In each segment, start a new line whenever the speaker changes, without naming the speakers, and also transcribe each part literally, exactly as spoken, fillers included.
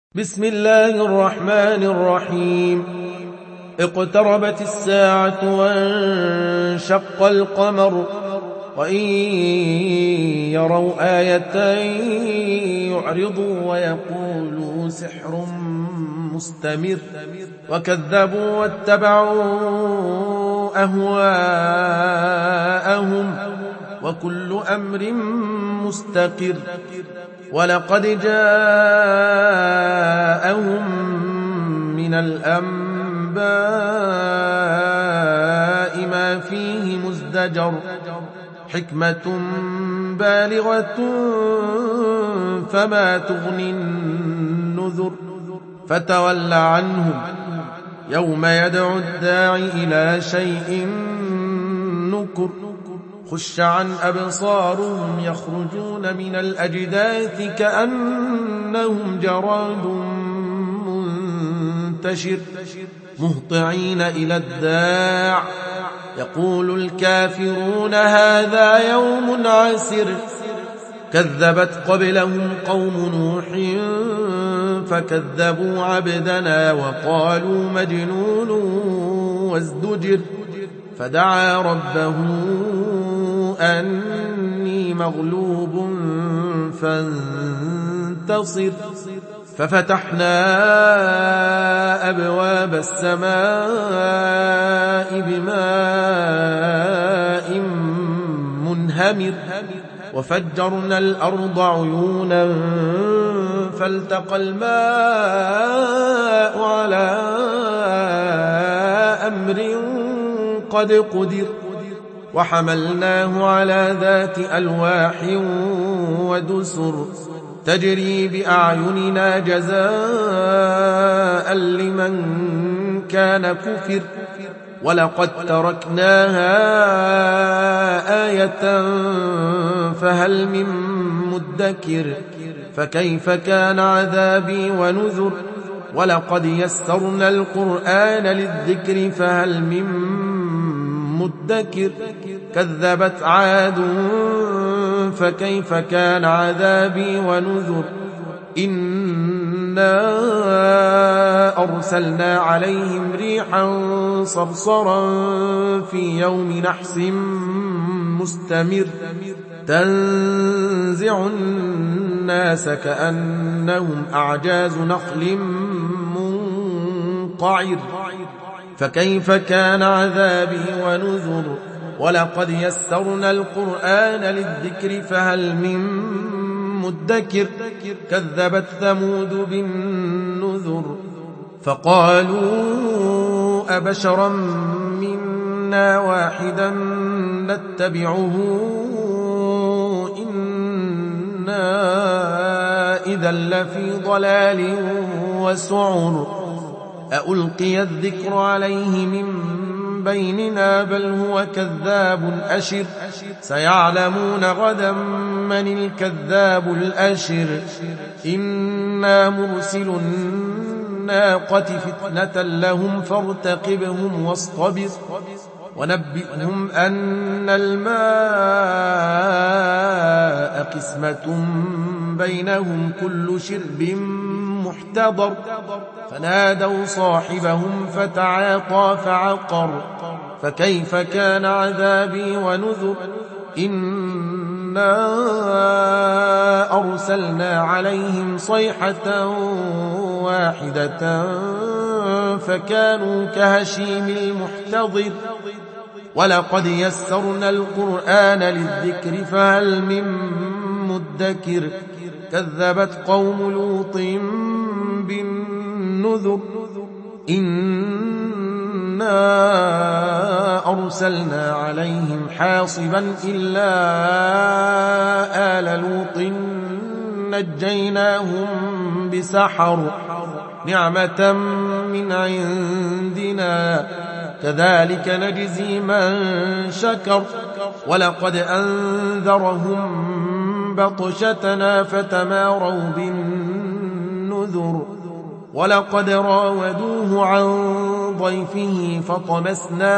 بسم الله الرحمن الرحيم اقتربت الساعة وانشق القمر وإن يروا آية يعرضوا ويقولوا سحر مستمر وكذبوا واتبعوا أهواءهم وكل أمر مستقر ولقد جاءهم من الأنباء ما فيه مزدجر حكمة بالغة فما تغني النذر فتول عنهم يوم يدعو الداعي إلى شيء نكر خش عن أبصارهم يخرجون من الأجداث كأنهم جراد منتشر مهطعين إلى الداع يقول الكافرون هذا يوم عسر كذبت قبلهم قوم نوح فكذبوا عبدنا وقالوا مجنون وازدجر فدعا ربه أني مغلوب فانتصر ففتحنا أبواب السماء بماء منهمر وفجرنا الأرض عيونا فالتقى الماء على أمر قد قدر وحملناه على ذات ألواح ودسر تجري بأعيننا جزاء لمن كان كفر ولقد تركناها آية فهل من مدكر فكيف كان عذابي ونذر ولقد يسرنا القرآن للذكر فهل من مدكر كذبت عاد فكيف كان عذابي ونذر إنا أرسلنا عليهم ريحا صرصرا في يوم نحس مستمر تنزع الناس كأنهم أعجاز نخل منقعر فكيف كان عذابي ونذر ولقد يسرنا القرآن للذكر فهل من مدكر كذبت ثمود بالنذر فقالوا أبشرا منا واحدا نتبعه إنا إذا لفي ضلال وسعر أألقي الذكر عليه من بيننا بل هو كذاب أشر سيعلمون غدا من الكذاب الأشر إنا مرسل الناقة فتنة لهم فارتقبهم واصطبر ونبئهم أن الماء قسمة بينهم كل شرب محتضر فنادوا صاحبهم فتعاطى فعقر فكيف كان عذابي ونذر إنا أرسلنا عليهم صيحة واحدة فكانوا كهشيم المحتضر ولقد يسرنا القرآن للذكر فهل من مدكر كذبت قوم لوط بالنذر إنا أرسلنا عليهم حاصبا إلا آل لوط نجيناهم بسحر نعمة من عندنا كذلك نجزي من شكر ولقد أنذرهم بطشتنا فتماروا بالنذر ولقد راودوه عن ضيفه فطمسنا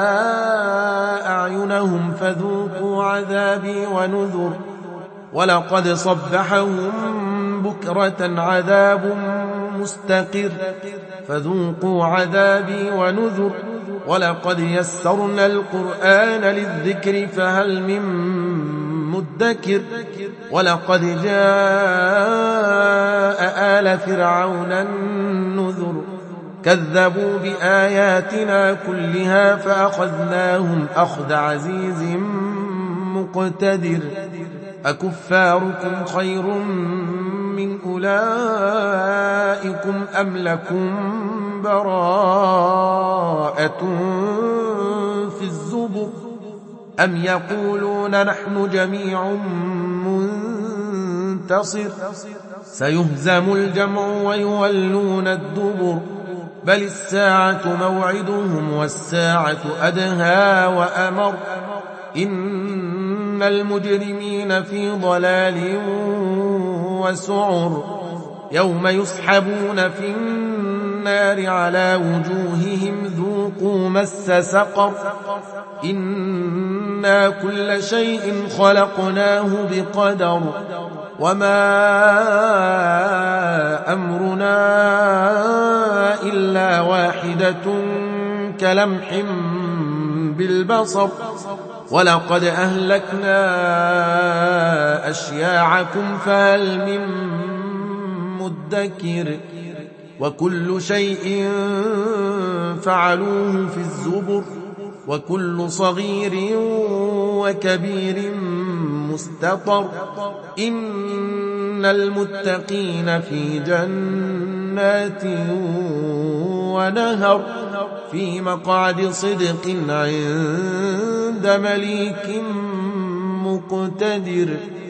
أعينهم فذوقوا عذابي ونذر ولقد صبحهم بكرة عذاب مستقر فذوقوا عذابي ونذر ولقد يسرنا القرآن للذكر فهل من مدكر ولقد جاء آل فرعون النذر كذبوا بآياتنا كلها فأخذناهم أخذ عزيز مقتدر أكفاركم خير من أولئكم أم لكم براءة في الزبر أم يقولون نحن جميع منتصر سيهزم الجمع ويولون الدبر بل الساعة موعدهم والساعة أدهى وأمر إن المجرمين في ضلال وسعر يوم يسحبون في النار على وجوههم ذوقوا مس سقر إنا كل شيء خلقناه بقدر وما أمرنا إلا واحدة كلمح بالبصر ولقد أهلكنا أشياعكم فهل من مدكر وكل شيء فعلوه في الزبر وكل صغير وكبير مستطر إن المتقين في جنات ونهر في مقعد صدق عند مليك مقتدر.